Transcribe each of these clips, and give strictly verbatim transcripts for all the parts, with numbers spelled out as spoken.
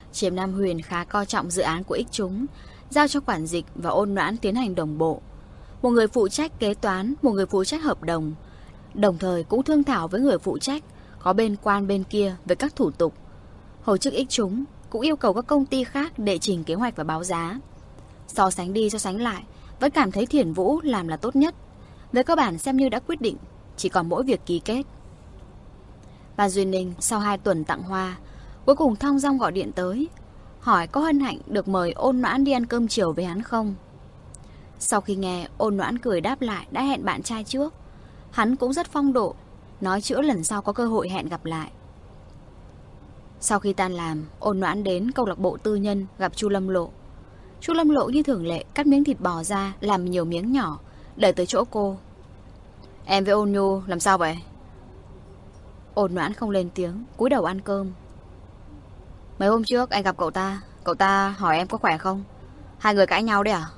Chiếm Nam Huyền khá coi trọng dự án của Ích Chúng, giao cho quản dịch và Ôn Noãn tiến hành đồng bộ. Một người phụ trách kế toán, một người phụ trách hợp đồng, đồng thời cũng thương thảo với người phụ trách có bên quan bên kia về các thủ tục. Hồi chức Ích Chúng cũng yêu cầu các công ty khác đệ trình kế hoạch và báo giá. So sánh đi so sánh lại, vẫn cảm thấy Thiển Vũ làm là tốt nhất. Về cơ bản xem như đã quyết định, chỉ còn mỗi việc ký kết. Và Duy Ninh sau hai tuần tặng hoa, cuối cùng thong dong gọi điện tới, hỏi có hân hạnh được mời Ôn Noãn đi ăn cơm chiều với hắn không. Sau khi nghe, Ôn Noãn cười đáp lại đã hẹn bạn trai trước. Hắn cũng rất phong độ, nói chữa lần sau có cơ hội hẹn gặp lại. Sau khi tan làm, Ôn Noãn đến câu lạc bộ tư nhân gặp Chu Lâm Lộ. Chu Lâm Lộ như thường lệ cắt miếng thịt bò ra, làm nhiều miếng nhỏ, đẩy tới chỗ cô. Em với Ôn Nhu làm sao vậy? Ôn Noãn không lên tiếng, cúi đầu ăn cơm. Mấy hôm trước anh gặp cậu ta, cậu ta hỏi em có khỏe không? Hai người cãi nhau đấy à?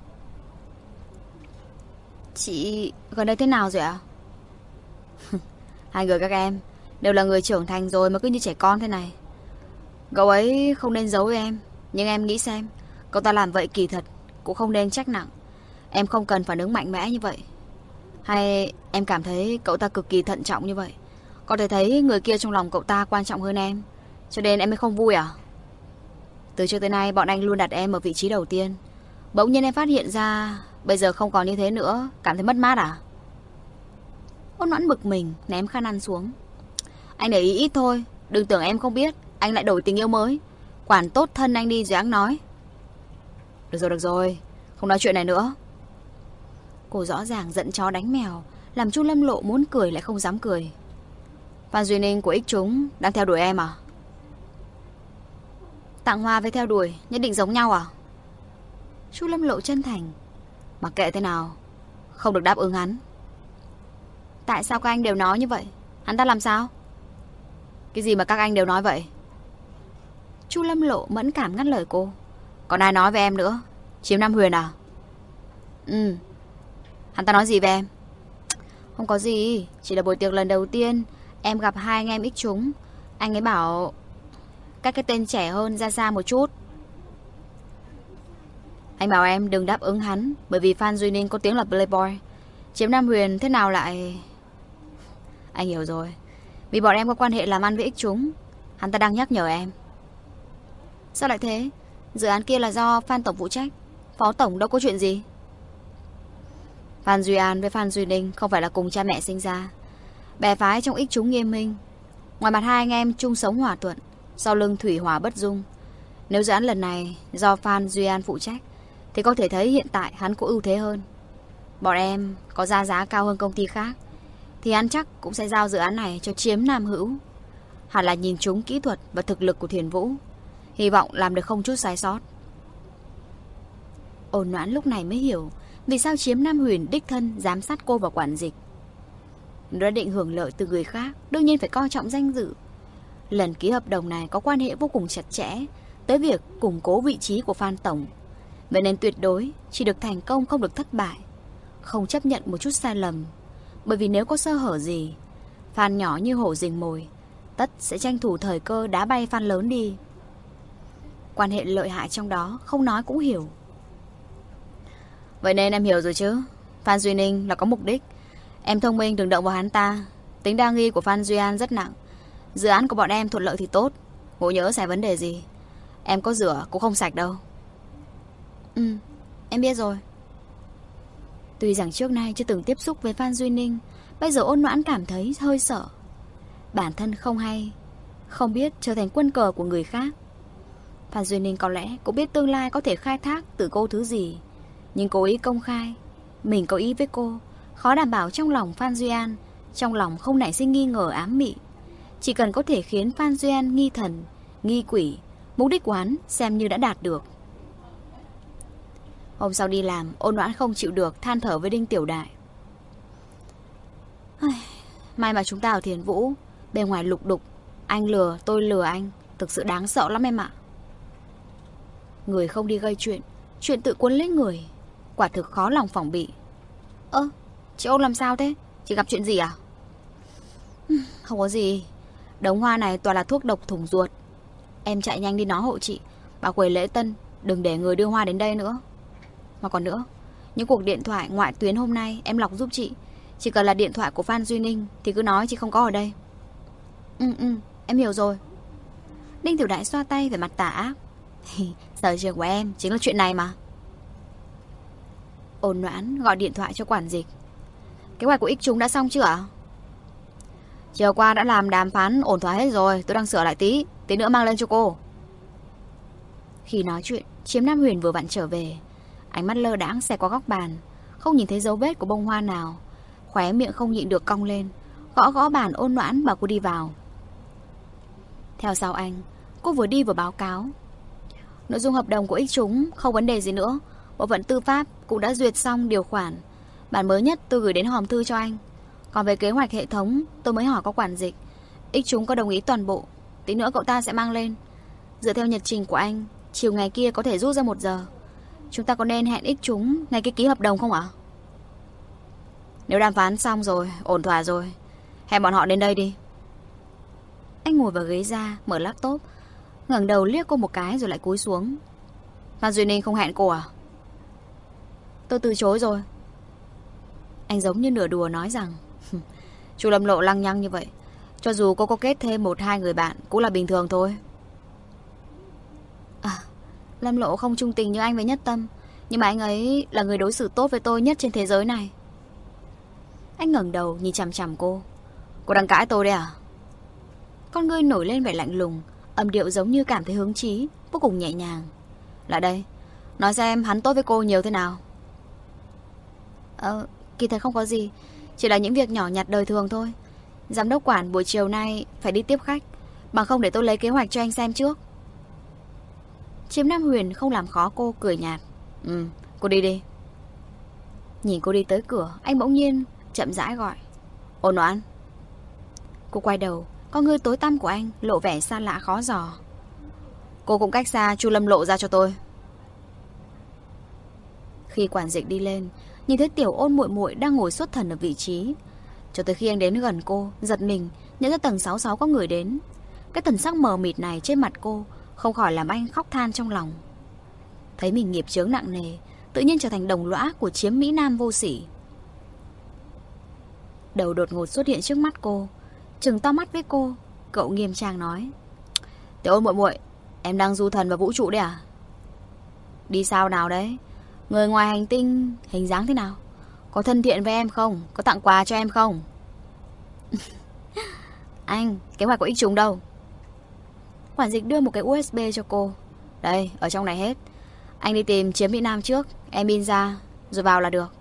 Chị gần đây thế nào rồi ạ? Hai người các em đều là người trưởng thành rồi mà cứ như trẻ con thế này. Cậu ấy không nên giấu với em, nhưng em nghĩ xem, cậu ta làm vậy kỳ thật cũng không nên trách nặng. Em không cần phản ứng mạnh mẽ như vậy. Hay em cảm thấy cậu ta cực kỳ thận trọng như vậy? Có thể thấy người kia trong lòng cậu ta quan trọng hơn em, cho nên em mới không vui à? Từ trước tới nay bọn anh luôn đặt em ở vị trí đầu tiên. Bỗng nhiên em phát hiện ra bây giờ không còn như thế nữa, cảm thấy mất mát à? Ôn Noãn bực mình, ném khăn ăn xuống. Anh để ý ít thôi, đừng tưởng em không biết anh lại đổi tình yêu mới. Quản tốt thân anh đi rồi anh nói. Được rồi, được rồi, không nói chuyện này nữa. Cô rõ ràng giận chó đánh mèo, làm Chu Lâm Lộ muốn cười lại không dám cười. Phan Duy Ninh của Ích Chúng đang theo đuổi em à? Tặng hoa với theo đuổi nhất định giống nhau à? Chu Lâm Lộ chân thành. Mặc kệ thế nào, không được đáp ứng hắn. Tại sao các anh đều nói như vậy? Hắn ta làm sao? Cái gì mà các anh đều nói vậy? Chu Lâm Lộ mẫn cảm ngắt lời cô. Còn ai nói với em nữa? Chiếm Nam Huyền à? Ừ. Hắn ta nói gì với em? Không có gì, chỉ là buổi tiệc lần đầu tiên em gặp hai anh em Ích Chúng. Anh ấy bảo các cái tên trẻ hơn ra xa một chút. Anh bảo em đừng đáp ứng hắn, bởi vì Phan Duy Ninh có tiếng là playboy. Chiếm Nam Huyền thế nào lại... Anh hiểu rồi. Vì bọn em có quan hệ làm ăn với Ích Chúng, hắn ta đang nhắc nhở em. Sao lại thế? Dự án kia là do Phan Tổng phụ trách, Phó Tổng đâu có chuyện gì. Phan Duy An với Phan Duy Ninh không phải là cùng cha mẹ sinh ra. Bè phái trong Ích Chúng nghiêm minh. Ngoài mặt hai anh em chung sống hòa thuận, sau lưng thủy hỏa bất dung. Nếu dự án lần này do Phan Duy An phụ trách, thì có thể thấy hiện tại hắn có ưu thế hơn. Bọn em có ra giá cao hơn công ty khác, thì hắn chắc cũng sẽ giao dự án này cho Chiếm Nam Hữu. Hẳn là nhìn trúng kỹ thuật và thực lực của Thiền Vũ, hy vọng làm được không chút sai sót. Ôn Noãn lúc này mới hiểu vì sao Chiếm Nam Huyền đích thân giám sát cô và quản dịch. Nó đã định hưởng lợi từ người khác, đương nhiên phải coi trọng danh dự. Lần ký hợp đồng này có quan hệ vô cùng chặt chẽ tới việc củng cố vị trí của Phan Tổng. Vậy nên tuyệt đối chỉ được thành công không được thất bại, không chấp nhận một chút sai lầm. Bởi vì nếu có sơ hở gì, Phan nhỏ như hổ rình mồi, tất sẽ tranh thủ thời cơ đá bay Phan lớn đi. Quan hệ lợi hại trong đó không nói cũng hiểu. Vậy nên em hiểu rồi chứ? Phan Duy Ninh là có mục đích. Em thông minh đừng động vào hắn ta. Tính đa nghi của Phan Duy An rất nặng. Dự án của bọn em thuận lợi thì tốt, ngộ nhỡ xảy vấn đề gì, em có rửa cũng không sạch đâu. Ừ, em biết rồi. Tuy rằng trước nay chưa từng tiếp xúc với Phan Duy Ninh, bây giờ Ôn Noãn cảm thấy hơi sợ. Bản thân không hay, không biết trở thành quân cờ của người khác. Phan Duy Ninh có lẽ cũng biết tương lai có thể khai thác từ cô thứ gì, nhưng cố ý công khai mình có ý với cô, khó đảm bảo trong lòng Phan Duy An trong lòng không nảy sinh nghi ngờ ám mị. Chỉ cần có thể khiến Phan Duy An nghi thần, nghi quỷ, mục đích của hắn xem như đã đạt được. Hôm sau đi làm, Ôn Noãn không chịu được than thở với Đinh Tiểu Đại. May mà chúng ta ở Thiền Vũ, bề ngoài lục đục, anh lừa tôi lừa anh, thực sự đáng sợ lắm em ạ. Người không đi gây chuyện, chuyện tự cuốn lấy người, quả thực khó lòng phòng bị. Ơ, chị Ôn làm sao thế? Chị gặp chuyện gì à? Không có gì, đống hoa này toàn là thuốc độc thủng ruột. Em chạy nhanh đi nói hộ chị, bảo quầy lễ tân đừng để người đưa hoa đến đây nữa. Mà còn nữa, những cuộc điện thoại ngoại tuyến hôm nay em lọc giúp chị. Chỉ cần là điện thoại của Phan Duy Ninh thì cứ nói chị không có ở đây. Ừ ừ, em hiểu rồi. Đinh Tiểu Đại xoa tay về mặt tà ác. Sở trường của em chính là chuyện này mà. Ôn Noãn gọi điện thoại cho quản dịch. Kế hoạch của X chúng đã xong chưa ạ? Chiều qua đã làm đàm phán ổn thỏa hết rồi. Tôi đang sửa lại tí, tí nữa mang lên cho cô. Khi nói chuyện, Chiếm Nam Huyền vừa vặn trở về. Ánh mắt lơ đãng xẹt qua góc bàn, không nhìn thấy dấu vết của bông hoa nào. Khóe miệng không nhịn được cong lên, gõ gõ bàn Ôn Noãn bảo cô đi vào. Theo sau anh, cô vừa đi vừa báo cáo. Nội dung hợp đồng của X chúng không vấn đề gì nữa. Bộ phận tư pháp cũng đã duyệt xong điều khoản. Bản mới nhất tôi gửi đến hòm thư cho anh. Còn về kế hoạch hệ thống, tôi mới hỏi có quản dịch. X chúng có đồng ý toàn bộ. Tí nữa cậu ta sẽ mang lên. Dựa theo nhật trình của anh, chiều ngày kia có thể rút ra một giờ. Chúng ta có nên hẹn X chúng ngày cái ký hợp đồng không ạ? Nếu đàm phán xong rồi, ổn thỏa rồi, hẹn bọn họ đến đây đi. Anh ngồi vào ghế ra, mở laptop, ngẩng đầu liếc cô một cái rồi lại cúi xuống. Phan Duy Ninh không hẹn cô à? Tôi từ chối rồi. Anh giống như nửa đùa nói rằng chú Lâm Lộ lăng nhăng như vậy, cho dù cô có kết thêm một hai người bạn cũng là bình thường thôi. À, Lâm Lộ không trung tình như anh với Nhất Tâm, nhưng mà anh ấy là người đối xử tốt với tôi nhất trên thế giới này. Anh ngẩng đầu nhìn chằm chằm cô. Cô đang cãi tôi đấy à? Con ngươi nổi lên vẻ lạnh lùng, âm điệu giống như cảm thấy hứng chí, vô cùng nhẹ nhàng. Lại đây, nói xem hắn tốt với cô nhiều thế nào. Ờ, kỳ thật không có gì, chỉ là những việc nhỏ nhặt đời thường thôi. Giám đốc quản buổi chiều nay phải đi tiếp khách, bằng không để tôi lấy kế hoạch cho anh xem trước. Chiếm Nam Huyền không làm khó cô, cười nhạt. Ừ, cô đi đi. Nhìn cô đi tới cửa, anh bỗng nhiên chậm rãi gọi. Ôn Noãn. Cô quay đầu, con ngươi tối tăm của anh lộ vẻ xa lạ khó dò. Cô cũng cách xa Chu Lâm Lộ ra cho tôi. Khi quản dịch đi lên, nhìn thấy tiểu Ôn muội muội đang ngồi xuất thần ở vị trí. Cho tới khi anh đến gần cô, giật mình nhận ra tầng sáu sáu có người đến. Cái thần sắc mờ mịt này trên mặt cô không khỏi làm anh khóc than trong lòng. Thấy mình nghiệp chướng nặng nề, tự nhiên trở thành đồng lõa của Chiếm Mỹ Nam vô sỉ. Đầu đột ngột xuất hiện trước mắt cô, trừng to mắt với cô, cậu nghiêm trang nói. Tiểu Ôn muội muội, em đang du thần vào vũ trụ đấy à? Đi sao nào đấy? Người ngoài hành tinh hình dáng thế nào? Có thân thiện với em không? Có tặng quà cho em không? Anh, kế hoạch của X chúng đâu? Quản dịch đưa một cái u ét bê cho cô. Đây, ở trong này hết. Anh đi tìm Chiếm Mỹ Nam trước, em in ra rồi vào là được.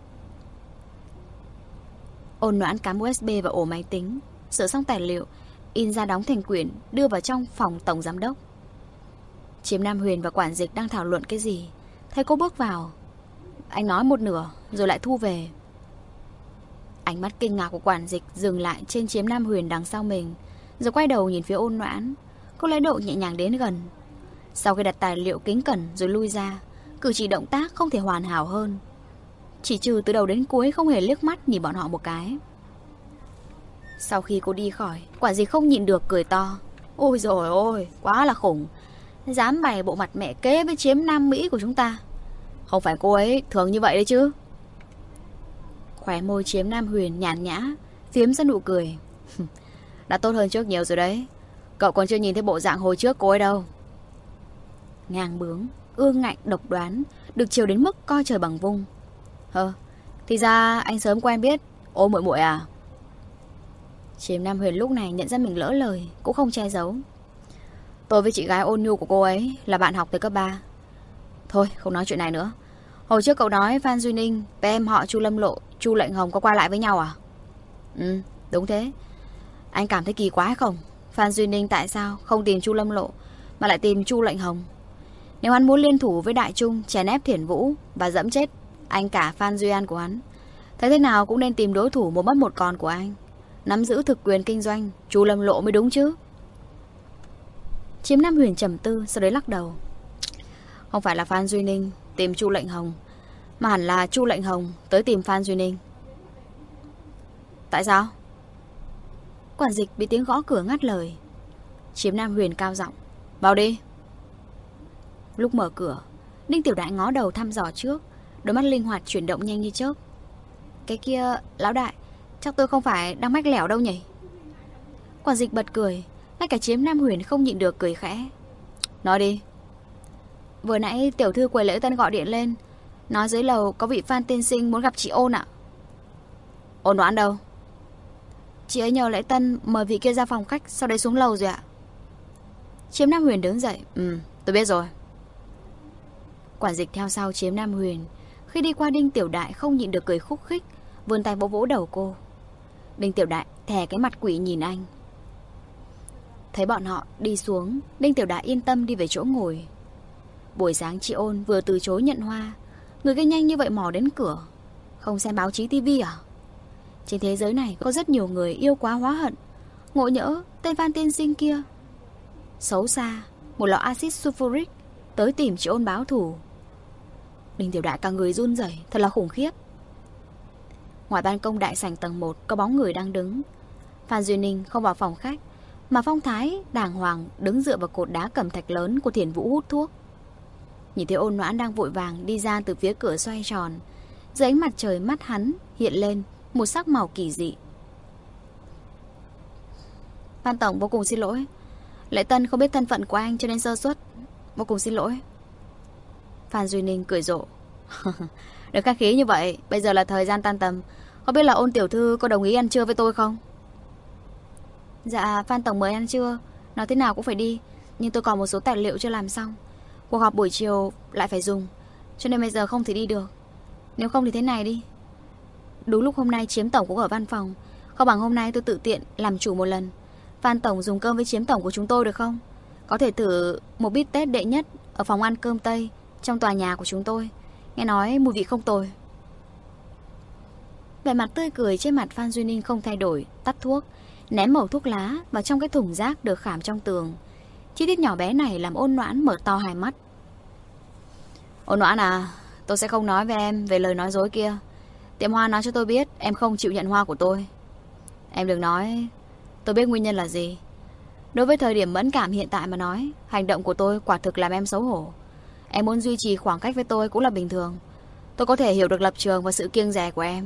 Ôn Noãn cắm u ét bê vào ổ máy tính, sửa xong tài liệu, in ra đóng thành quyển, đưa vào trong phòng tổng giám đốc. Chiếm Nam Huyền và quản dịch đang thảo luận cái gì, thấy cô bước vào. Anh nói một nửa rồi lại thu về. Ánh mắt kinh ngạc của quản dịch dừng lại trên Chiếm Nam Huyền đằng sau mình, rồi quay đầu nhìn phía Ôn Noãn. Cô lấy độ nhẹ nhàng đến gần. Sau khi đặt tài liệu kính cẩn rồi lui ra, cử chỉ động tác không thể hoàn hảo hơn. Chỉ trừ từ đầu đến cuối không hề liếc mắt nhìn bọn họ một cái. Sau khi cô đi khỏi, quản dịch không nhịn được cười to. Ôi dồi ôi, quá là khủng. Dám bày bộ mặt mẹ kế với Chiếm Nam Mỹ của chúng ta. Không phải cô ấy thường như vậy đấy chứ? Khóe môi Chiếm Nam Huyền nhàn nhã, phiếm ra nụ cười. Đã tốt hơn trước nhiều rồi đấy. Cậu còn chưa nhìn thấy bộ dạng hồi trước cô ấy đâu. Ngang bướng, ương ngạnh, độc đoán, được chiều đến mức coi trời bằng vung. Hơ, thì ra anh sớm quen biết Ô muội muội à? Chiếm Nam Huyền lúc này nhận ra mình lỡ lời, cũng không che giấu. Tôi với chị gái Ôn Nhu của cô ấy là bạn học từ cấp ba. Thôi, không nói chuyện này nữa. Hồi trước cậu nói Phan Duy Ninh với em họ Chu Lâm Lộ, Chu Lệnh Hồng có qua lại với nhau à? Ừ, đúng thế. Anh cảm thấy kỳ quái không? Phan Duy Ninh tại sao không tìm Chu Lâm Lộ mà lại tìm Chu Lệnh Hồng? Nếu hắn muốn liên thủ với Đại Trung chèn ép Thiển Vũ và dẫm chết anh cả Phan Duy An của hắn, thế thế nào cũng nên tìm đối thủ một mất một còn của anh, nắm giữ thực quyền kinh doanh Chu Lâm Lộ mới đúng chứ. Chiếm Nam Huyền trầm tư, sau đấy lắc đầu. Không phải là Phan Duy Ninh tìm Chu Lệnh Hồng, mà hẳn là Chu Lệnh Hồng tới tìm Phan Duy Ninh. Tại sao? Quản dịch bị tiếng gõ cửa ngắt lời. Chiếm Nam Huyền cao giọng. Vào đi. Lúc mở cửa, Đinh Tiểu Đại ngó đầu thăm dò trước, đôi mắt linh hoạt chuyển động nhanh như chớp. Cái kia, lão đại, chắc tôi không phải đang mách lẻo đâu nhỉ? Quản dịch bật cười, ngay cả Chiếm Nam Huyền không nhịn được cười khẽ. Nói đi. Vừa nãy tiểu thư quầy lễ tân gọi điện lên, nói dưới lầu có vị Phan tiên sinh muốn gặp chị Ôn ạ. Ôn Noãn đâu? Chị ấy nhờ lễ tân mời vị kia ra phòng khách, sau đấy xuống lầu rồi ạ. Chiếm Nam Huyền đứng dậy. Ừ, tôi biết rồi. Quản dịch theo sau Chiếm Nam Huyền. Khi đi qua Đinh Tiểu Đại không nhịn được cười khúc khích, vươn tay vỗ vỗ đầu cô. Đinh Tiểu Đại thè cái mặt quỷ nhìn anh. Thấy bọn họ đi xuống, Đinh Tiểu Đại yên tâm đi về chỗ ngồi. Buổi sáng chị Ôn vừa từ chối nhận hoa, người kia nhanh như vậy mò đến cửa. Không xem báo chí tivi à? Trên thế giới này có rất nhiều người yêu quá hóa hận. Ngộ nhỡ tên Phan tiên sinh kia xấu xa, một lọ axit sulfuric tới tìm chị Ôn báo thù. Đinh Tiểu Đại cả người run rẩy, thật là khủng khiếp. Ngoài ban công đại sảnh tầng một có bóng người đang đứng. Phan Duy Ninh không vào phòng khách, mà phong thái đàng hoàng đứng dựa vào cột đá cẩm thạch lớn của Thiền Vũ hút thuốc. Nhìn thấy Ôn Noãn đang vội vàng đi ra từ phía cửa xoay tròn, dưới ánh mặt trời mắt hắn hiện lên một sắc màu kỳ dị. Phan tổng vô cùng xin lỗi, Lễ Tân không biết thân phận của anh cho nên sơ suất, vô cùng xin lỗi. Phan Duy Ninh cười rộ. Đừng khách khí như vậy, bây giờ là thời gian tan tầm, không biết là Ôn tiểu thư có đồng ý ăn trưa với tôi không? Dạ, Phan tổng mời ăn trưa, nói thế nào cũng phải đi, nhưng tôi còn một số tài liệu chưa làm xong. Cuộc họp buổi chiều lại phải dùng, cho nên bây giờ không thể đi được. Nếu không thì thế này đi, đúng lúc hôm nay Chiếm tổng cũng ở văn phòng, không bằng hôm nay tôi tự tiện làm chủ một lần. Phan tổng dùng cơm với Chiếm tổng của chúng tôi được không? Có thể thử một bít tết đệ nhất ở phòng ăn cơm Tây trong tòa nhà của chúng tôi, nghe nói mùi vị không tồi. Vẻ mặt tươi cười trên mặt Phan Duy Ninh không thay đổi, tắt thuốc, ném mẩu thuốc lá vào trong cái thùng rác được khảm trong tường. Chi tiết nhỏ bé này làm Ôn Noãn mở to hai mắt. Ôn Noãn à, tôi sẽ không nói với em về lời nói dối kia. Tiệm hoa nói cho tôi biết em không chịu nhận hoa của tôi. Em đừng nói, tôi biết nguyên nhân là gì. Đối với thời điểm mẫn cảm hiện tại mà nói, hành động của tôi quả thực làm em xấu hổ. Em muốn duy trì khoảng cách với tôi cũng là bình thường. Tôi có thể hiểu được lập trường và sự kiêng dè của em.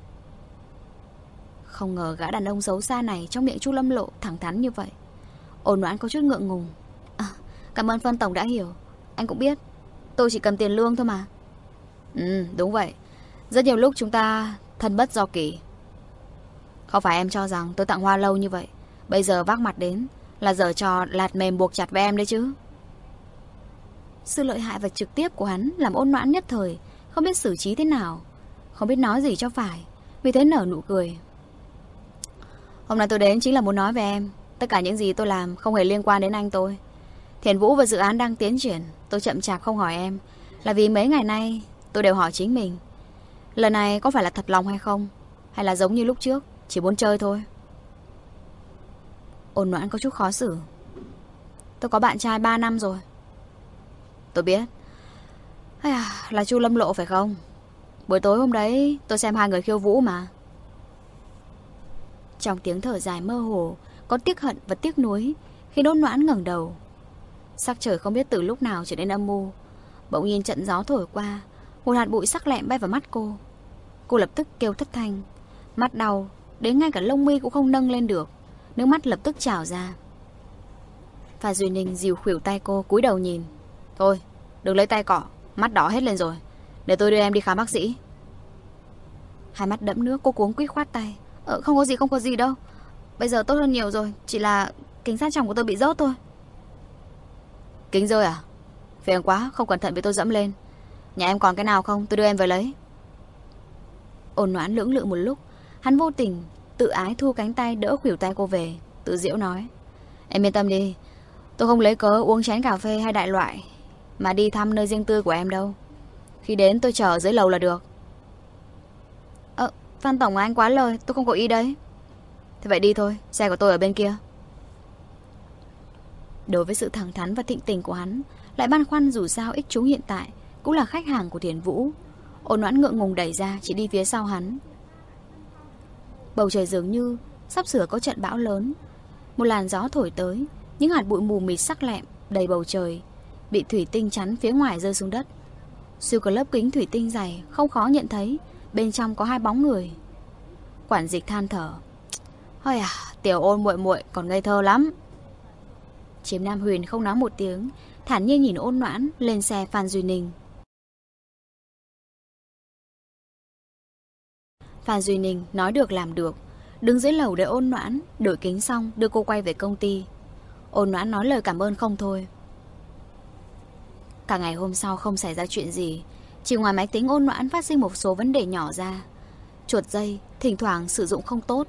Không ngờ gã đàn ông xấu xa này trong miệng Chu Lâm Lộ thẳng thắn như vậy. Ôn Noãn có chút ngượng ngùng. À, cảm ơn Phan tổng đã hiểu. Anh cũng biết tôi chỉ cần tiền lương thôi mà. Ừ, đúng vậy. Rất nhiều lúc chúng ta thân bất do kỷ. Không phải em cho rằng tôi tặng hoa lâu như vậy, bây giờ vác mặt đến là giở trò lạt mềm buộc chặt với em đấy chứ. Sự lợi hại và trực tiếp của hắn làm Ôn Noãn nhất thời không biết xử trí thế nào, không biết nói gì cho phải, vì thế nở nụ cười. Hôm nay tôi đến chính là muốn nói với em, tất cả những gì tôi làm không hề liên quan đến anh tôi. Thiền Vũ và dự án đang tiến triển, tôi chậm chạp không hỏi em là vì mấy ngày nay tôi đều hỏi chính mình, lần này có phải là thật lòng hay không, hay là giống như lúc trước chỉ muốn chơi thôi. Ôn Noãn có chút khó xử. Tôi có bạn trai ba năm rồi. Tôi biết. À, là Chu Lâm Lộ phải không? Buổi tối hôm đấy tôi xem hai người khiêu vũ mà. Trong tiếng thở dài mơ hồ có tiếc hận và tiếc nuối khi Ôn Noãn ngẩng đầu. Sắc trời không biết từ lúc nào trở nên âm mưu. Bỗng nhiên trận gió thổi qua, một hạt bụi sắc lẹm bay vào mắt cô. Cô lập tức kêu thất thanh, mắt đau đến ngay cả lông mi cũng không nâng lên được, nước mắt lập tức trào ra. Phan Duy Ninh dìu khuỷu tay cô, cúi đầu nhìn. Thôi, đừng lấy tay cọ, mắt đỏ hết lên rồi, để tôi đưa em đi khám bác sĩ. Hai mắt đẫm nước, cô cuống quýt khoát tay. Ờ, không có gì, không có gì đâu. Bây giờ tốt hơn nhiều rồi, chỉ là kính sát tròng của tôi bị rớt thôi. Kính rơi à? Phiền quá, không cẩn thận bị tôi dẫm lên. Nhà em còn cái nào không, tôi đưa em về lấy. Ôn Noãn lưỡng lự một lúc, hắn vô tình tự ái thu cánh tay đỡ khuỷu tay cô về, tự giễu nói. Em yên tâm đi, tôi không lấy cớ uống chén cà phê hay đại loại mà đi thăm nơi riêng tư của em đâu. Khi đến tôi chờ ở dưới lầu là được. Ờ, Phan tổng anh quá lời, tôi không có ý đấy. Thế vậy đi thôi, xe của tôi ở bên kia. Đối với sự thẳng thắn và thịnh tình của hắn, lại băn khoăn dù sao Ích Chúng hiện tại cũng là khách hàng của Thiền Vũ. Ôn Noãn ngượng ngùng đẩy ra, chỉ đi phía sau hắn. Bầu trời dường như sắp sửa có trận bão lớn. Một làn gió thổi tới, những hạt bụi mù mịt sắc lẹm Đầy bầu trời bị thủy tinh chắn phía ngoài rơi xuống đất. Xuyên qua lớp kính thủy tinh dày, không khó nhận thấy bên trong có hai bóng người. Quản dịch than thở: "Ôi à, Tiểu Ôn muội muội còn ngây thơ lắm." Chiếm Nam Huyền không nói một tiếng, thản nhiên nhìn Ôn Noãn lên xe Phan Duy Ninh. Phan Duy Ninh nói được làm được, đứng dưới lầu để Ôn Noãn đổi kính xong đưa cô quay về công ty. Ôn Noãn nói lời cảm ơn không thôi. Cả ngày hôm sau không xảy ra chuyện gì, chỉ ngoài máy tính Ôn Noãn phát sinh một số vấn đề nhỏ ra. Chuột dây thỉnh thoảng sử dụng không tốt,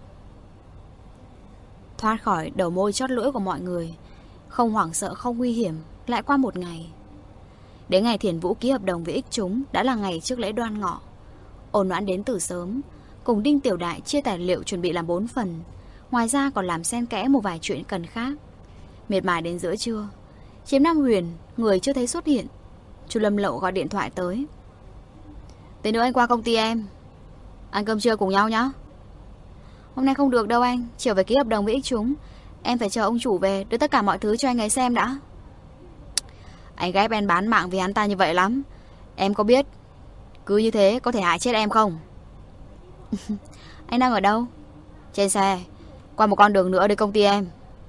thoát khỏi đầu môi chót lưỡi của mọi người. Không hoảng sợ, không nguy hiểm. Lại qua một ngày. Đến ngày Thiền Vũ ký hợp đồng với Ích Chúng đã là ngày trước lễ Đoan Ngọ. Ôn Noãn đến từ sớm, cùng Đinh Tiểu Đại chia tài liệu chuẩn bị làm bốn phần. Ngoài ra còn làm xen kẽ một vài chuyện cần khác. Miệt mài đến giữa trưa, Chiếm Nam Huyền người chưa thấy xuất hiện. Chu Lâm Lậu gọi điện thoại tới: "Tí nữa anh qua công ty em ăn cơm trưa cùng nhau nhé." "Hôm nay không được đâu anh, chiều phải ký hợp đồng với Ích Chúng. Em phải chờ ông chủ về đưa tất cả mọi thứ cho anh ấy xem đã." "Anh ghép em bán mạng vì hắn ta như vậy lắm. Em có biết cứ như thế có thể hại chết em không?" "Anh đang ở đâu?" "Trên xe, qua một con đường nữa đến công ty em."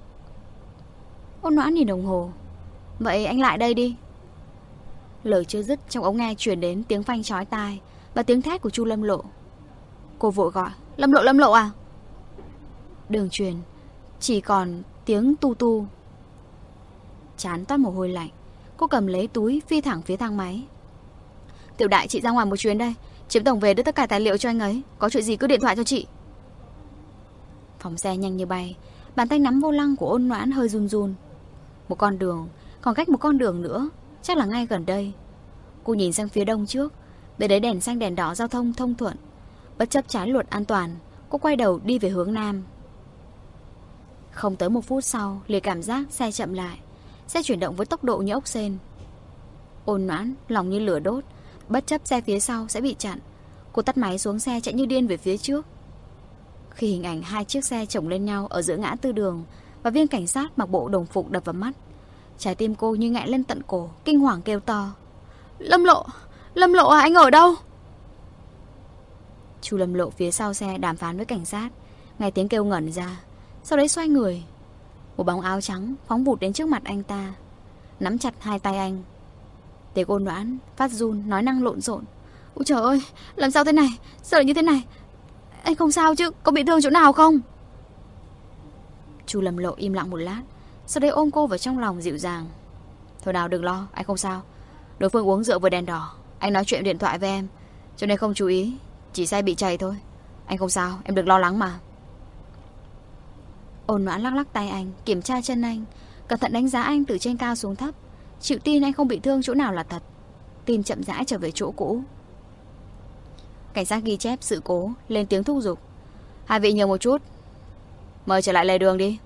Ôn Noãn nhìn đồng hồ: "Vậy anh lại đây đi." Lời chưa dứt, trong ống nghe truyền đến tiếng phanh chói tai và tiếng thét của Chu Lâm Lộ. Cô vội gọi: "Lâm Lộ, Lâm Lộ à?" Đường truyền chỉ còn tiếng tu tu. Chán toát mồ hôi lạnh, cô cầm lấy túi phi thẳng phía thang máy. "Tiểu Đại, chị ra ngoài một chuyến đây. Chiếm tổng về đưa tất cả tài liệu cho anh ấy. Có chuyện gì cứ điện thoại cho chị." Phóng xe nhanh như bay, bàn tay nắm vô lăng của Ôn Noãn hơi run run. Một con đường, còn cách một con đường nữa, chắc là ngay gần đây. Cô nhìn sang phía đông trước, bên đấy đèn xanh đèn đỏ giao thông thông thuận. Bất chấp trái luật an toàn, cô quay đầu đi về hướng nam. Không tới một phút sau, liền cảm giác xe chậm lại. Xe chuyển động với tốc độ như ốc sên. Ôn Noãn lòng như lửa đốt, bất chấp xe phía sau sẽ bị chặn, cô tắt máy xuống xe chạy như điên về phía trước. Khi hình ảnh hai chiếc xe chồng lên nhau ở giữa ngã tư đường và viên cảnh sát mặc bộ đồng phục đập vào mắt, trái tim cô như nghẹn lên tận cổ, kinh hoàng kêu to: "Lâm Lộ! Lâm Lộ à, anh ở đâu?" Chu Lâm Lộ phía sau xe đàm phán với cảnh sát, nghe tiếng kêu ngẩn ra, sau đấy xoay người. Một bóng áo trắng phóng vụt đến trước mặt anh ta, nắm chặt hai tay anh. Tiếng Ôn Noãn phát run nói năng lộn xộn: "Ôi trời ơi, làm sao thế này? Sao lại như thế này? Anh không sao chứ? Có bị thương chỗ nào không?" Chu Lâm Lộ im lặng một lát, sau đấy ôm cô vào trong lòng dịu dàng: "Thôi nào, đừng lo, anh không sao. Đối phương uống rượu vừa đèn đỏ, anh nói chuyện điện thoại với em, cho nên không chú ý, chỉ xe bị chảy thôi. Anh không sao, em đừng lo lắng mà." Ôn Noãn lắc lắc tay anh, kiểm tra chân anh, cẩn thận đánh giá anh từ trên cao xuống thấp, chịu tin anh không bị thương chỗ nào là thật. Tim chậm rãi trở về chỗ cũ. Cảnh sát ghi chép sự cố lên tiếng thúc giục: "Hai vị nhường một chút, mời trở lại lề đường đi."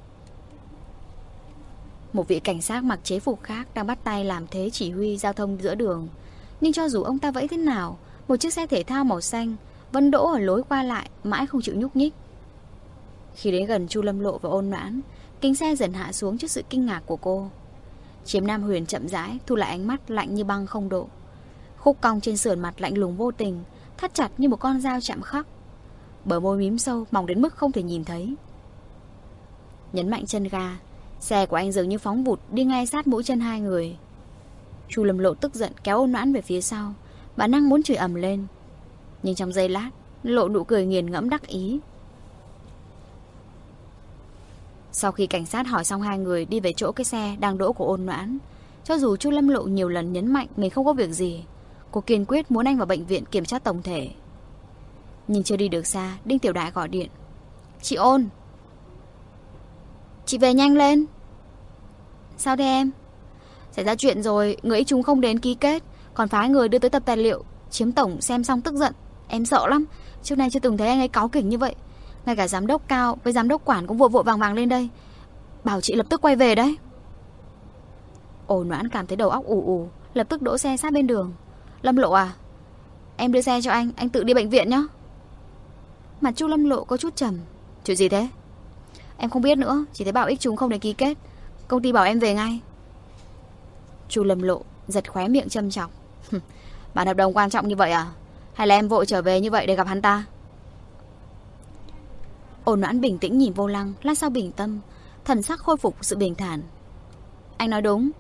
Một vị cảnh sát mặc chế phục khác đang bắt tay làm thế chỉ huy giao thông giữa đường. Nhưng cho dù ông ta vẫy thế nào, một chiếc xe thể thao màu xanh vẫn đỗ ở lối qua lại, mãi không chịu nhúc nhích. Khi đến gần Chu Lâm Lộ và Ôn Noãn, kính xe dần hạ xuống trước sự kinh ngạc của cô. Chiếm Nam Huyền chậm rãi thu lại ánh mắt lạnh như băng không độ. Khúc cong trên sườn mặt lạnh lùng vô tình, thắt chặt như một con dao chạm khắc. Bờ môi mím sâu mỏng đến mức không thể nhìn thấy. Nhấn mạnh chân ga, xe của anh dường như phóng vụt đi ngay sát mũi chân hai người. Chu Lâm Lộ tức giận kéo Ôn Noãn về phía sau, bản năng muốn chửi ầm lên. Nhưng trong giây lát lộ nụ cười nghiền ngẫm đắc ý. Sau khi cảnh sát hỏi xong hai người đi về chỗ cái xe đang đỗ của Ôn Noãn, cho dù Chu Lâm Lộ nhiều lần nhấn mạnh mình không có việc gì, cô kiên quyết muốn anh vào bệnh viện kiểm tra tổng thể. Nhưng chưa đi được xa, Đinh Tiểu Đại gọi điện: "Chị Ôn, chị về nhanh lên." "Sao thế em?" "Xảy ra chuyện rồi, người ấy chúng không đến ký kết, còn phái người đưa tới tập tài liệu. Chiếm tổng xem xong tức giận, em sợ lắm. Trước nay chưa từng thấy anh ấy cáu kỉnh như vậy. Ngay cả giám đốc cao với giám đốc quản cũng vội vội vàng vàng lên đây, bảo chị lập tức quay về đấy." Ôn Noãn cảm thấy đầu óc ù ù, lập tức đỗ xe sát bên đường. "Lâm Lộ à, em đưa xe cho anh, anh tự đi bệnh viện nhé." Mặt Chu Lâm Lộ có chút trầm: "Chuyện gì thế?" "Em không biết nữa, chỉ thấy bảo Ích chúng không đến ký kết, công ty bảo em về ngay." Chu Lâm Lộ giật khóe miệng châm chọc. Bản hợp đồng quan trọng như vậy à? Hay là em vội trở về như vậy để gặp hắn ta? Ôn Noãn bình tĩnh nhìn Vô Lăng, lát sau bình tâm, thần sắc khôi phục sự bình thản. Anh nói đúng.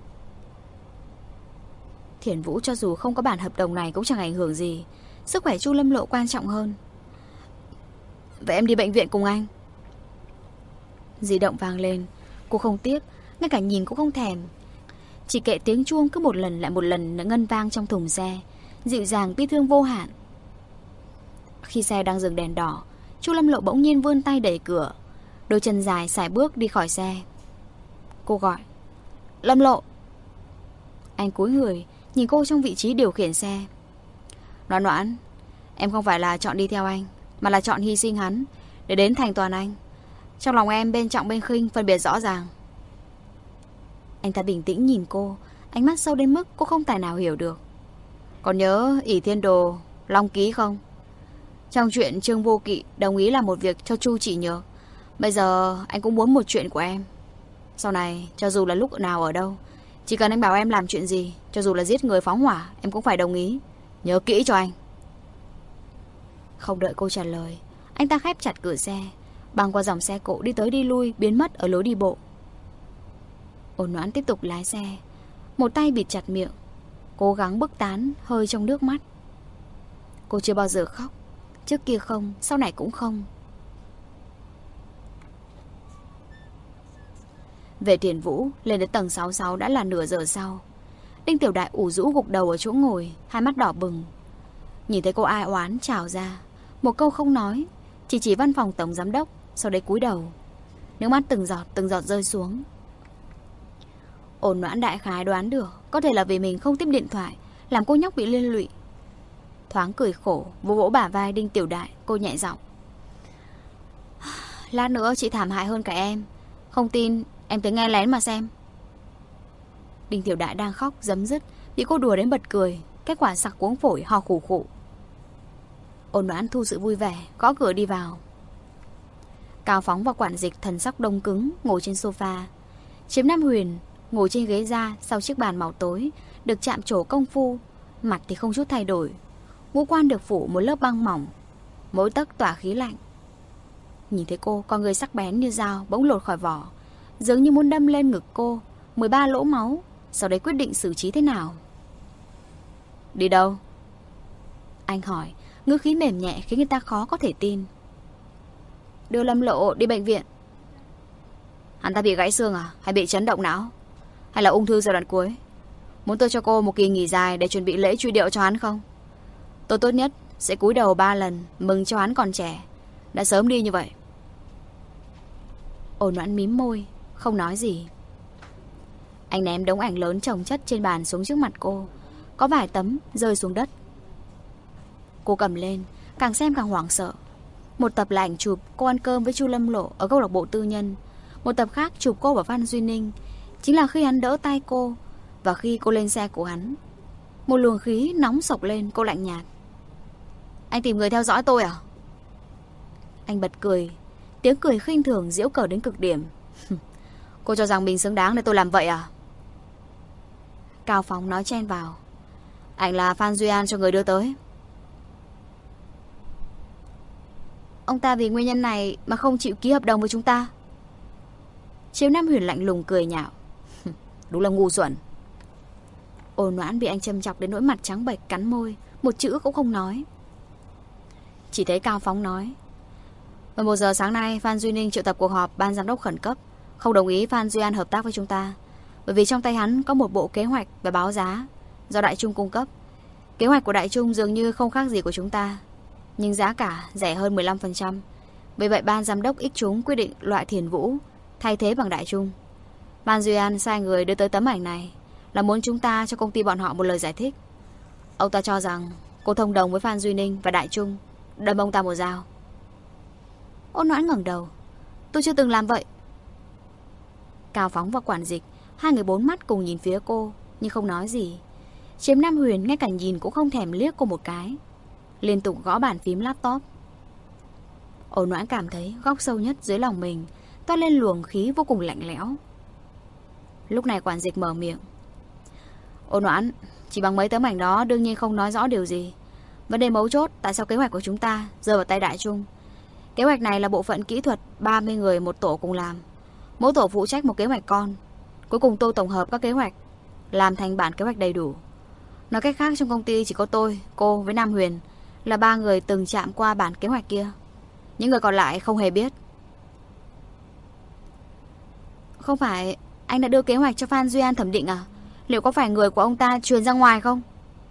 Thiển Vũ cho dù không có bản hợp đồng này cũng chẳng ảnh hưởng gì. Sức khỏe Chu Lâm Lộ quan trọng hơn. Vậy em đi bệnh viện cùng anh. Di động vang lên. Cô không tiếc, ngay cả nhìn cũng không thèm. Chỉ kệ tiếng chuông cứ một lần lại một lần đã ngân vang trong thùng xe, dịu dàng bi thương vô hạn. Khi xe đang dừng đèn đỏ, Chu Lâm Lộ bỗng nhiên vươn tay đẩy cửa, đôi chân dài sải bước đi khỏi xe. Cô gọi Lâm Lộ. Anh cúi người nhìn cô trong vị trí điều khiển xe. Noãn Noãn, em không phải là chọn đi theo anh, mà là chọn hy sinh hắn để đến thành toàn anh. Trong lòng em bên trọng bên khinh phân biệt rõ ràng. Anh ta bình tĩnh nhìn cô, ánh mắt sâu đến mức cô không tài nào hiểu được. Còn nhớ ỷ thiên đồ Long Ký không? Trong chuyện Trương Vô Kỵ đồng ý làm một việc cho Chu Chỉ Nhược, bây giờ anh cũng muốn một chuyện của em. Sau này cho dù là lúc nào ở đâu, chỉ cần anh bảo em làm chuyện gì, cho dù là giết người phóng hỏa, em cũng phải đồng ý. Nhớ kỹ cho anh. Không đợi cô trả lời, anh ta khép chặt cửa xe, băng qua dòng xe cộ đi tới đi lui, biến mất ở lối đi bộ. Ôn Noãn tiếp tục lái xe, một tay bịt chặt miệng, cố gắng bức tán hơi trong nước mắt. Cô chưa bao giờ khóc, trước kia không, sau này cũng không. Về Thiển Vũ, lên đến tầng sáu mươi sáu đã là nửa giờ sau. Đinh Tiểu Đại ủ rũ gục đầu ở chỗ ngồi, hai mắt đỏ bừng. Nhìn thấy cô ai oán trào ra, một câu không nói, chỉ chỉ văn phòng tổng giám đốc, sau đấy cúi đầu. Nước mắt từng giọt từng giọt rơi xuống. Ôn Noãn đại khái đoán được, có thể là vì mình không tiếp điện thoại, làm cô nhóc bị liên lụy. Thoáng cười khổ, vỗ vỗ bả vai Đinh Tiểu Đại, cô nhẹ giọng. Lát nữa chị thảm hại hơn cả em. Không tin, em tới nghe lén mà xem. Đinh Tiểu Đại đang khóc giấm dứt, bị cô đùa đến bật cười, kết quả sặc cuống phổi ho khủ khủ. Ôn Noãn thu sự vui vẻ, gõ cửa đi vào. Cao Phóng và quản dịch thần sắc đông cứng, ngồi trên sofa. Chiếm Nam Huyền ngồi trên ghế da sau chiếc bàn màu tối, được chạm trổ công phu, mặt thì không chút thay đổi, ngũ quan được phủ một lớp băng mỏng, mỗi tấc tỏa khí lạnh. Nhìn thấy cô, con người sắc bén như dao bỗng lột khỏi vỏ, dường như muốn đâm lên ngực cô mười ba lỗ máu, sau đấy quyết định xử trí thế nào. Đi đâu? Anh hỏi, ngữ khí mềm nhẹ khiến người ta khó có thể tin. Đưa Lâm Lộ đi bệnh viện. Hắn ta bị gãy xương à? Hay bị chấn động não? Hay là ung thư giai đoạn cuối? Muốn tôi cho cô một kỳ nghỉ dài để chuẩn bị lễ truy điệu cho hắn không? Tôi tốt nhất sẽ cúi đầu ba lần mừng cho hắn còn trẻ, đã sớm đi như vậy. Ôn Noãn mím môi, không nói gì. Anh ném đống ảnh lớn chồng chất trên bàn xuống trước mặt cô, có vài tấm rơi xuống đất. Cô cầm lên, càng xem càng hoảng sợ. Một tập là ảnh chụp cô ăn cơm với Chu Lâm Lộ ở câu lạc bộ tư nhân, một tập khác chụp cô và Phan Duy Ninh, chính là khi hắn đỡ tay cô và khi cô lên xe của hắn. Một luồng khí nóng sộc lên, cô lạnh nhạt. Anh tìm người theo dõi tôi à? Anh bật cười, tiếng cười khinh thường giễu cợt đến cực điểm. Cô cho rằng mình xứng đáng để tôi làm vậy à? Cao Phóng nói chen vào. Anh là Phan Duy An cho người đưa tới. Ông ta vì nguyên nhân này mà không chịu ký hợp đồng với chúng ta. Chiếu Nam Huyền lạnh lùng cười nhạo. Đúng là ngu xuẩn. Ôn Noãn bị anh châm chọc đến nỗi mặt trắng bệch, cắn môi, một chữ cũng không nói. Chỉ thấy Cao Phóng nói, mười một giờ sáng nay Phan Duy Ninh triệu tập cuộc họp ban giám đốc khẩn cấp, không đồng ý Phan Duy An hợp tác với chúng ta, bởi vì trong tay hắn có một bộ kế hoạch và báo giá do Đại Trung cung cấp. Kế hoạch của Đại Trung dường như không khác gì của chúng ta, nhưng giá cả rẻ hơn mười lăm phần trăm. Vì vậy ban giám đốc Ích Chúng quyết định loại Thiển Vũ thay thế bằng Đại Trung. Phan Duy An sai người đưa tới tấm ảnh này là muốn chúng ta cho công ty bọn họ một lời giải thích. Ông ta cho rằng cô thông đồng với Phan Duy Ninh và Đại Trung, đâm ông ta một dao. Ôn Noãn ngẩng đầu. Tôi chưa từng làm vậy. Cao Phóng và quản dịch, hai người bốn mắt cùng nhìn phía cô, nhưng không nói gì. Chiếm Nam Huyền ngay cả nhìn cũng không thèm liếc cô một cái, liên tục gõ bàn phím laptop. Ôn Noãn cảm thấy góc sâu nhất dưới lòng mình toát lên luồng khí vô cùng lạnh lẽo. Lúc này quản dịch mở miệng. Ôn Noãn, chỉ bằng mấy tấm ảnh đó đương nhiên không nói rõ điều gì. Vấn đề mấu chốt tại sao kế hoạch của chúng ta rơi vào tay Đại Trung. Kế hoạch này là bộ phận kỹ thuật ba mươi người một tổ cùng làm. Mỗi tổ phụ trách một kế hoạch con. Cuối cùng tôi tổng hợp các kế hoạch làm thành bản kế hoạch đầy đủ. Nói cách khác, trong công ty chỉ có tôi, cô với Nam Huyền là ba người từng chạm qua bản kế hoạch kia. Những người còn lại không hề biết. Không phải anh đã đưa kế hoạch cho Phan Duy An thẩm định à? Liệu có phải người của ông ta truyền ra ngoài không?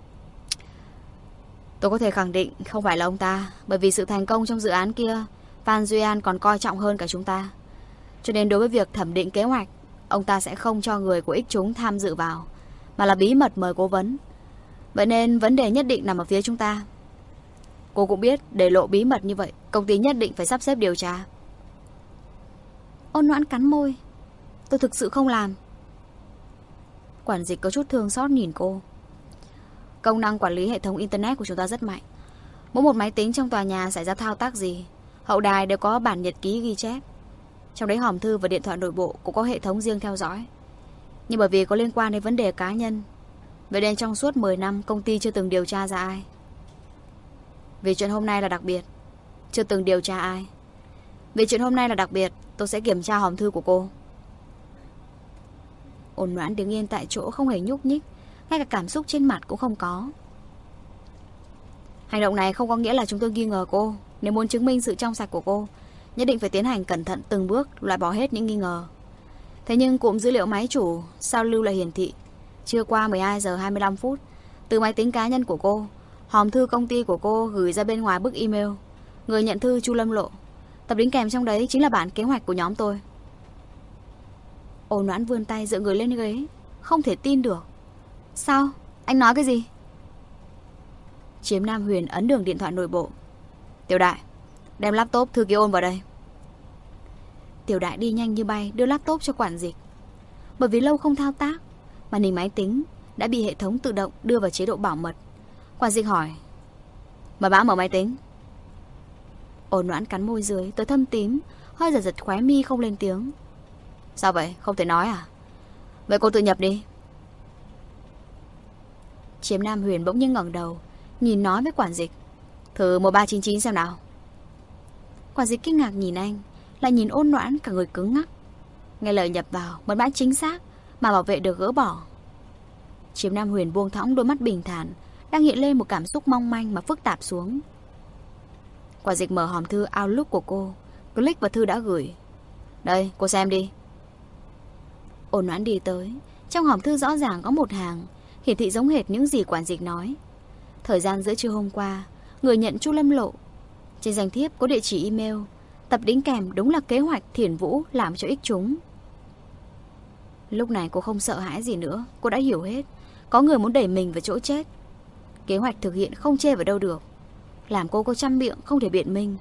Tôi có thể khẳng định không phải là ông ta. Bởi vì sự thành công trong dự án kia, Phan Duy An còn coi trọng hơn cả chúng ta. Cho nên đối với việc thẩm định kế hoạch, ông ta sẽ không cho người của Ích Chúng tham dự vào, mà là bí mật mời cố vấn. Vậy nên vấn đề nhất định nằm ở phía chúng ta. Cô cũng biết để lộ bí mật như vậy, công ty nhất định phải sắp xếp điều tra. Ôn Noãn cắn môi. Tôi thực sự không làm. Quản dịch có chút thương xót nhìn cô. Công năng quản lý hệ thống Internet của chúng ta rất mạnh. Mỗi một máy tính trong tòa nhà xảy ra thao tác gì, hậu đài đều có bản nhật ký ghi chép. Trong đấy hòm thư và điện thoại nội bộ cũng có hệ thống riêng theo dõi. Nhưng bởi vì có liên quan đến vấn đề cá nhân, vậy nên trong suốt mười năm công ty chưa từng điều tra ra ai. Vì chuyện hôm nay là đặc biệt, chưa từng điều tra ai. Vì chuyện hôm nay là đặc biệt, tôi sẽ kiểm tra hòm thư của cô. Ôn Noãn đứng yên tại chỗ không hề nhúc nhích, ngay cả cảm xúc trên mặt cũng không có. Hành động này không có nghĩa là chúng tôi nghi ngờ cô. Nếu muốn chứng minh sự trong sạch của cô, nhất định phải tiến hành cẩn thận từng bước, loại bỏ hết những nghi ngờ. Thế nhưng cụm dữ liệu máy chủ sao lưu lại hiển thị trưa qua mười hai giờ hai mươi lăm phút, từ máy tính cá nhân của cô, hòm thư công ty của cô gửi ra bên ngoài bức email. Người nhận thư Chu Lâm Lộ. Tập đính kèm trong đấy chính là bản kế hoạch của nhóm tôi. Ôn Noãn vươn tay dựa người lên ghế, không thể tin được. Sao? Anh nói cái gì? Chiếm Nam Huyền ấn đường điện thoại nội bộ. Tiểu Đại, đem laptop thư ký Ôn vào đây. Tiểu Đại đi nhanh như bay đưa laptop cho quản dịch. Bởi vì lâu không thao tác, màn hình máy tính đã bị hệ thống tự động đưa vào chế độ bảo mật. Quản dịch hỏi: Mời bác mở máy tính. Ôn Noãn cắn môi dưới tới thâm tím, hơi giật giật khóe mi không lên tiếng. Sao vậy? Không thể nói à? Vậy cô tự nhập đi. Chiếm Nam Huyền bỗng nhiên ngẩng đầu, nhìn nói với quản dịch: Thử một ba chín chín xem nào. Quản dịch kinh ngạc nhìn anh, lại nhìn Ôn Noãn, cả người cứng ngắc. Nghe lời nhập vào, mật mã chính xác mà bảo vệ được gỡ bỏ. Chiếm Nam Huyền buông thõng đôi mắt bình thản, đang hiện lên một cảm xúc mong manh mà phức tạp xuống. Quản dịch mở hòm thư Outlook của cô, click vào thư đã gửi. Đây, cô xem đi. Ôn Noãn đi tới. Trong hòm thư rõ ràng có một hàng hiển thị giống hệt những gì quản dịch nói. Thời gian giữa trưa hôm qua, người nhận Chu Lâm Lộ. Trên danh thiếp có địa chỉ email. Tập đính kèm đúng là kế hoạch Thiển Vũ làm cho Ích Chúng. Lúc này cô không sợ hãi gì nữa. Cô đã hiểu hết. Có người muốn đẩy mình vào chỗ chết. Kế hoạch thực hiện không chê vào đâu được. Làm cô có trăm miệng không thể biện minh.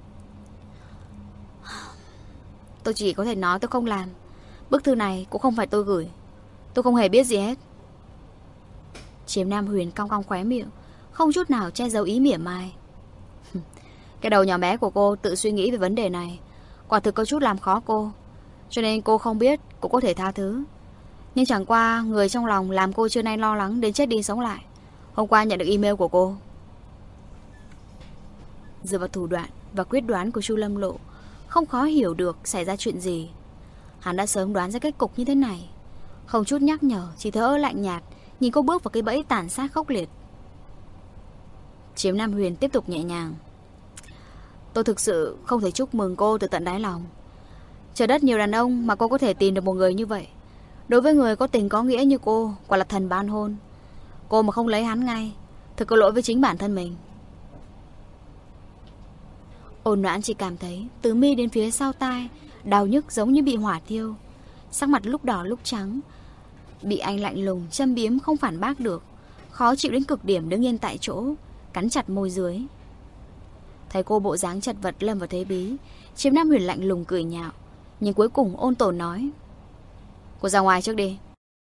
Tôi chỉ có thể nói tôi không làm. Bức thư này cũng không phải tôi gửi. Tôi không hề biết gì hết. Chiếm Nam Huyền cong cong khóe miệng, không chút nào che giấu ý mỉa mai. Cái đầu nhỏ bé của cô tự suy nghĩ về vấn đề này, quả thực có chút làm khó cô. Cho nên cô không biết cũng có thể tha thứ. Nhưng chẳng qua người trong lòng làm cô trưa nay lo lắng đến chết đi sống lại. Hôm qua nhận được email của cô. Dựa vào thủ đoạn và quyết đoán của Chu Lâm Lộ, không khó hiểu được xảy ra chuyện gì. Hắn đã sớm đoán ra kết cục như thế này. Không chút nhắc nhở, chỉ thở ơ lạnh nhạt nhìn cô bước vào cái bẫy tàn sát khốc liệt. Chiếm Nam Huyền tiếp tục nhẹ nhàng. Tôi thực sự không thể chúc mừng cô từ tận đáy lòng. Trời đất nhiều đàn ông mà cô có thể tìm được một người như vậy. Đối với người có tình có nghĩa như cô, quả là thần ban hôn. Cô mà không lấy hắn ngay, thực có lỗi với chính bản thân mình. Ôn Noãn chỉ cảm thấy từ mi đến phía sau tai đau nhức giống như bị hỏa thiêu. Sắc mặt lúc đỏ lúc trắng, bị anh lạnh lùng châm biếm không phản bác được, khó chịu đến cực điểm đứng yên tại chỗ, cắn chặt môi dưới. Thấy cô bộ dáng chật vật lâm vào thế bí, Chiếm Nam Huyền lạnh lùng cười nhạo, nhưng cuối cùng ôn tồn nói: Cô ra ngoài trước đi.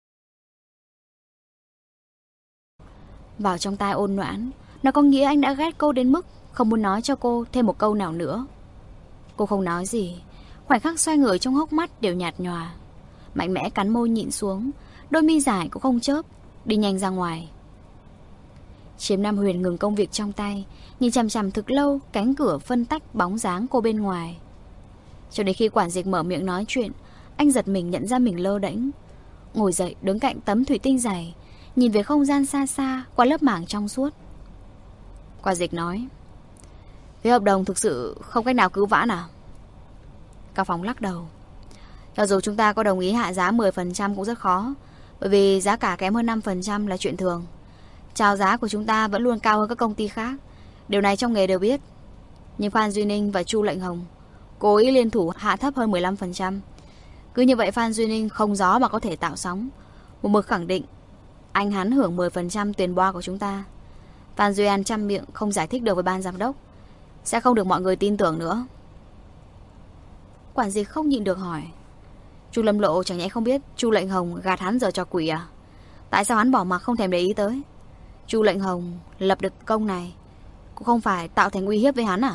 Vào trong tai Ôn Noãn, nó có nghĩa anh đã ghét cô đến mức không muốn nói cho cô thêm một câu nào nữa. Cô không nói gì, khoảnh khắc xoay người trong hốc mắt đều nhạt nhòa. Mạnh mẽ cắn môi nhịn xuống, đôi mi dài cũng không chớp, đi nhanh ra ngoài. Chiếm Nam Huyền ngừng công việc trong tay, nhìn chằm chằm thực lâu cánh cửa phân tách bóng dáng cô bên ngoài. Cho đến khi quản dịch mở miệng nói chuyện, anh giật mình nhận ra mình lơ đễnh. Ngồi dậy đứng cạnh tấm thủy tinh dày, nhìn về không gian xa xa qua lớp màng trong suốt. Quản dịch nói: "Phía hợp đồng thực sự không cách nào cứu vãn à?" Cao Phóng lắc đầu: "Cho dù chúng ta có đồng ý hạ giá mười phần trăm cũng rất khó, bởi vì giá cả kém hơn năm phần trăm là chuyện thường. Chào giá của chúng ta vẫn luôn cao hơn các công ty khác, điều này trong nghề đều biết. Nhưng Phan Duy Ninh và Chu Lệnh Hồng cố ý liên thủ hạ thấp hơn mười lăm phần trăm. Cứ như vậy Phan Duy Ninh không gió mà có thể tạo sóng, một mực khẳng định anh hắn hưởng mười phần trăm tiền boa của chúng ta. Phan Duy An trăm miệng không giải thích được với ban giám đốc, sẽ không được mọi người tin tưởng nữa." Quản dịch không nhịn được hỏi: "Chu Lâm Lộ chẳng nhẽ không biết Chu Lệnh Hồng gạt hắn giờ trò quỷ à? Tại sao hắn bỏ mặc không thèm để ý tới? Chu Lệnh Hồng lập được công này cũng không phải tạo thành uy hiếp với hắn à?"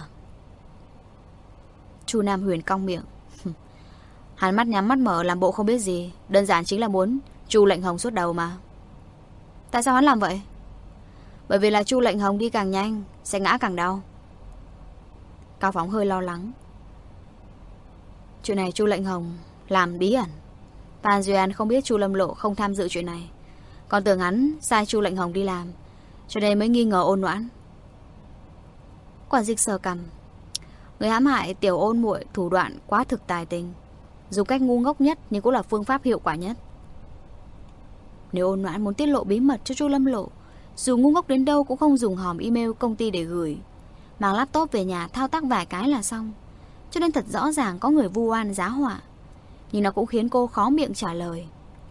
Chu Nam Huyền cong miệng: "Hắn mắt nhắm mắt mở làm bộ không biết gì, đơn giản chính là muốn Chu Lệnh Hồng suốt đầu mà." "Tại sao hắn làm vậy?" "Bởi vì là Chu Lệnh Hồng đi càng nhanh sẽ ngã càng đau." Cao Phóng hơi lo lắng: "Chuyện này Chu Lệnh Hồng làm bí ẩn. Phan Duy An không biết Chu Lâm Lộ không tham dự chuyện này, còn tưởng hắn sai Chu Lệnh Hồng đi làm, cho nên mới nghi ngờ Ôn Noãn." Quản dịch sờ cằm: "Người hãm hại tiểu Ôn muội thủ đoạn quá thực tài tình, dùng cách ngu ngốc nhất nhưng cũng là phương pháp hiệu quả nhất. Nếu Ôn Noãn muốn tiết lộ bí mật cho Chu Lâm Lộ, dù ngu ngốc đến đâu cũng không dùng hòm email công ty để gửi, mang laptop về nhà thao tác vài cái là xong. Cho nên thật rõ ràng có người vu oan giá họa, nhưng nó cũng khiến cô khó miệng trả lời."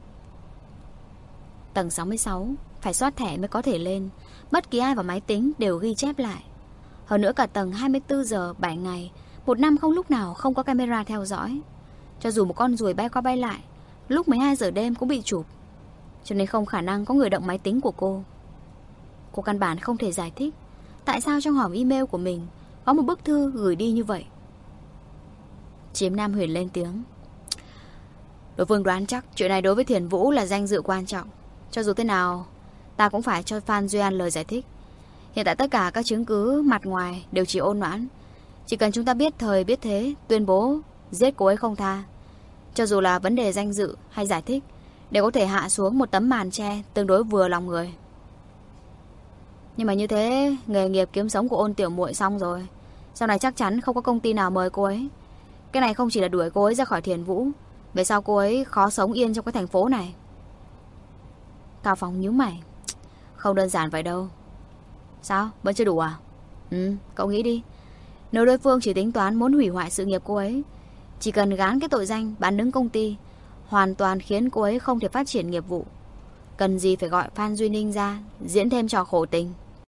Tầng sáu mươi sáu phải soát thẻ mới có thể lên, bất kỳ ai vào máy tính đều ghi chép lại. Hơn nữa cả tầng hai mươi tư giờ bảy ngày, một năm không lúc nào không có camera theo dõi. Cho dù một con ruồi bay qua bay lại, lúc mười hai giờ đêm cũng bị chụp. Cho nên không khả năng có người động máy tính của cô. Cô căn bản không thể giải thích tại sao trong hòm email của mình có một bức thư gửi đi như vậy. Chiếm Nam Huyền lên tiếng: "Đối phương đoán chắc chuyện này đối với Thiền Vũ là danh dự quan trọng. Cho dù thế nào, ta cũng phải cho Phan Duy An lời giải thích. Hiện tại tất cả các chứng cứ mặt ngoài đều chỉ Ôn Noãn. Chỉ cần chúng ta biết thời biết thế, tuyên bố giết cô ấy không tha, cho dù là vấn đề danh dự hay giải thích, đều có thể hạ xuống một tấm màn che tương đối vừa lòng người. Nhưng mà như thế, nghề nghiệp kiếm sống của Ôn tiểu muội xong rồi. Sau này chắc chắn không có công ty nào mời cô ấy. Cái này không chỉ là đuổi cô ấy ra khỏi Thiền Vũ, về sau cô ấy khó sống yên trong cái thành phố này." Cao Phóng nhíu mày: "Không đơn giản vậy đâu." "Sao? Vẫn chưa đủ à?" "Ừ, cậu nghĩ đi. Nếu đối phương chỉ tính toán muốn hủy hoại sự nghiệp cô ấy, chỉ cần gán cái tội danh bán đứng công ty, hoàn toàn khiến cô ấy không thể phát triển nghiệp vụ, cần gì phải gọi Phan Duy Ninh ra diễn thêm trò khổ tình."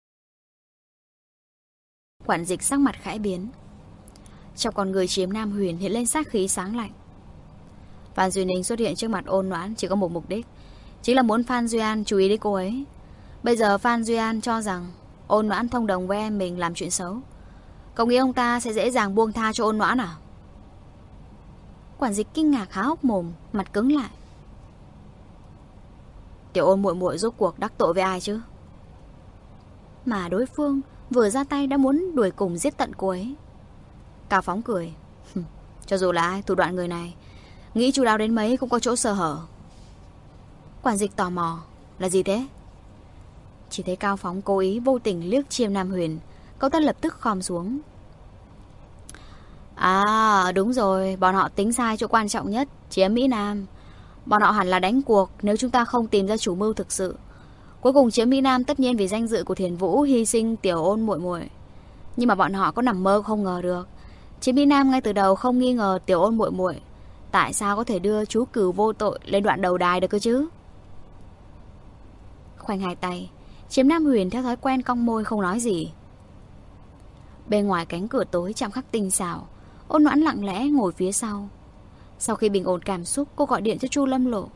Quản dịch sắc mặt khẽ biến. Trong con người Chiếm Nam Huyền hiện lên sát khí sáng lạnh. Phan Duy Ninh xuất hiện trước mặt Ôn Noãn chỉ có một mục đích, chính là muốn Phan Duy An chú ý đến cô ấy. Bây giờ Phan Duy An cho rằng Ôn Noãn thông đồng với em mình làm chuyện xấu, cậu nghĩ ông ta sẽ dễ dàng buông tha cho Ôn Noãn à? Quản dịch kinh ngạc há hốc mồm, mặt cứng lại. Tiểu Ôn muội muội rốt cuộc đắc tội với ai chứ? Mà đối phương vừa ra tay đã muốn đuổi cùng giết tận cô ấy. Cao Phóng cười: "Cho dù là ai, thủ đoạn người này nghĩ chu đáo đến mấy cũng có chỗ sơ hở." Quản dịch tò mò: "Là gì thế?" Chỉ thấy Cao Phóng cố ý vô tình liếc Chiêm Nam Huyền, cậu ta lập tức khom xuống. "À đúng rồi, bọn họ tính sai chỗ quan trọng nhất, chiếm Mỹ Nam. Bọn họ hẳn là đánh cuộc nếu chúng ta không tìm ra chủ mưu thực sự. Cuối cùng chiếm Mỹ Nam tất nhiên vì danh dự của Thiền Vũ hy sinh tiểu Ôn muội muội. Nhưng mà bọn họ có nằm mơ không ngờ được, chiếm Mỹ Nam ngay từ đầu không nghi ngờ tiểu Ôn muội muội, tại sao có thể đưa chú cừu vô tội lên đoạn đầu đài được cơ chứ?" Khoanh hai tay, Chiếm Nam Huyền theo thói quen cong môi không nói gì. Bên ngoài cánh cửa tối chạm khắc tinh xảo, Ôn Noãn lặng lẽ ngồi phía sau. Sau khi bình ổn cảm xúc, cô gọi điện cho Chu Lâm Lộ.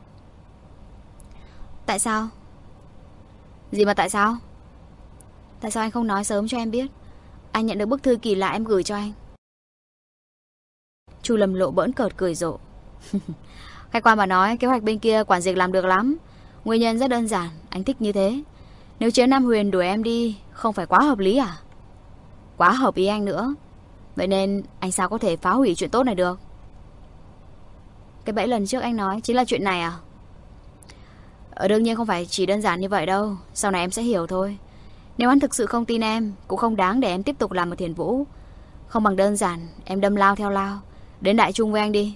"Tại sao?" "Gì mà tại sao?" "Tại sao anh không nói sớm cho em biết? Anh nhận được bức thư kỳ lạ em gửi cho anh." Chu Lâm Lộ bỡn cợt cười rộ. "Khách quan mà nói, kế hoạch bên kia quản dịch làm được lắm. Nguyên nhân rất đơn giản, anh thích như thế. Nếu Chiếu Nam Huyền đuổi em đi, không phải quá hợp lý à? Quá hợp ý anh nữa. Vậy nên anh sao có thể phá hủy chuyện tốt này được? Cái bẫy lần trước anh nói chính là chuyện này à? Ở đương nhiên không phải chỉ đơn giản như vậy đâu. Sau này em sẽ hiểu thôi. Nếu anh thực sự không tin em, cũng không đáng để em tiếp tục làm ở Thiền Vũ. Không bằng đơn giản em đâm lao theo lao, đến Đại Trung với anh đi.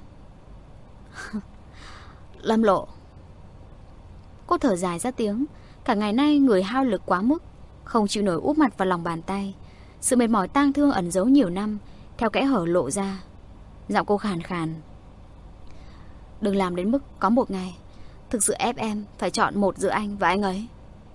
Lâm Lộ. Cô thở dài ra tiếng. Cả ngày nay người hao lực quá mức, không chịu nổi úp mặt vào lòng bàn tay. Sự mệt mỏi tang thương ẩn giấu nhiều năm theo kẽ hở lộ ra. Giọng cô khàn khàn. Đừng làm đến mức có một ngày thực sự ép em phải chọn một giữa anh và anh ấy.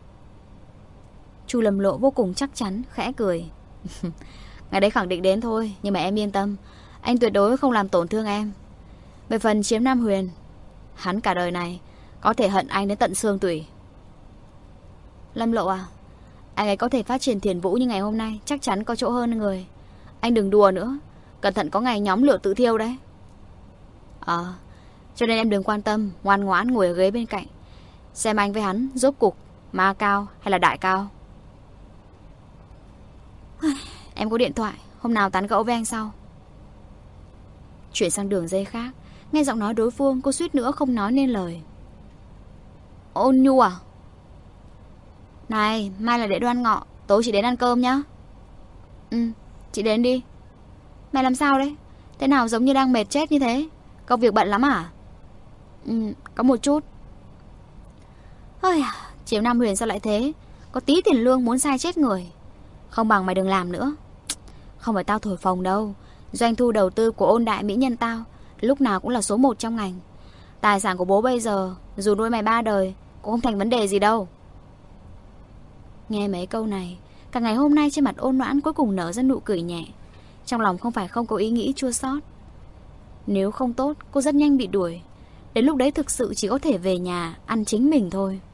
Chu Lâm Lộ vô cùng chắc chắn, khẽ cười. Ngày đấy khẳng định đến thôi, nhưng mà em yên tâm, anh tuyệt đối không làm tổn thương em. Về phần Chiếm Nam Huyền, hắn cả đời này có thể hận anh đến tận xương tủy. Lâm Lộ à, anh ấy có thể phát triển Thiền Vũ như ngày hôm nay chắc chắn có chỗ hơn người. Anh đừng đùa nữa, cẩn thận có ngày nhóm lửa tự thiêu đấy. Ờ, cho nên em đừng quan tâm, ngoan ngoãn ngồi ở ghế bên cạnh, xem anh với hắn rốt cục ma cao hay là đại cao. Em có điện thoại, hôm nào tán gẫu với anh sau. Chuyển sang đường dây khác, nghe giọng nói đối phương, cô suýt nữa không nói nên lời. Ôn Nhu à? Này, mai là lễ Đoan Ngọ, tối chị đến ăn cơm nhá. Ừ, chị đến đi. Mày làm sao đấy? Thế nào giống như đang mệt chết như thế? Công việc bận lắm à? Ừ, có một chút. Ôi, Chiếu Nam Huyền sao lại thế? Có tí tiền lương muốn sai chết người. Không bằng mày đừng làm nữa. Không phải tao thổi phồng đâu. Doanh thu đầu tư của Ôn Đại Mỹ Nhân tao lúc nào cũng là số một trong ngành. Tài sản của bố bây giờ dù nuôi mày ba đời cũng không thành vấn đề gì đâu. Nghe mấy câu này, cả ngày hôm nay trên mặt Ôn Noãn cuối cùng nở ra nụ cười nhẹ. Trong lòng không phải không có ý nghĩ chua xót. Nếu không tốt, cô rất nhanh bị đuổi. Đến lúc đấy thực sự chỉ có thể về nhà ăn chính mình thôi.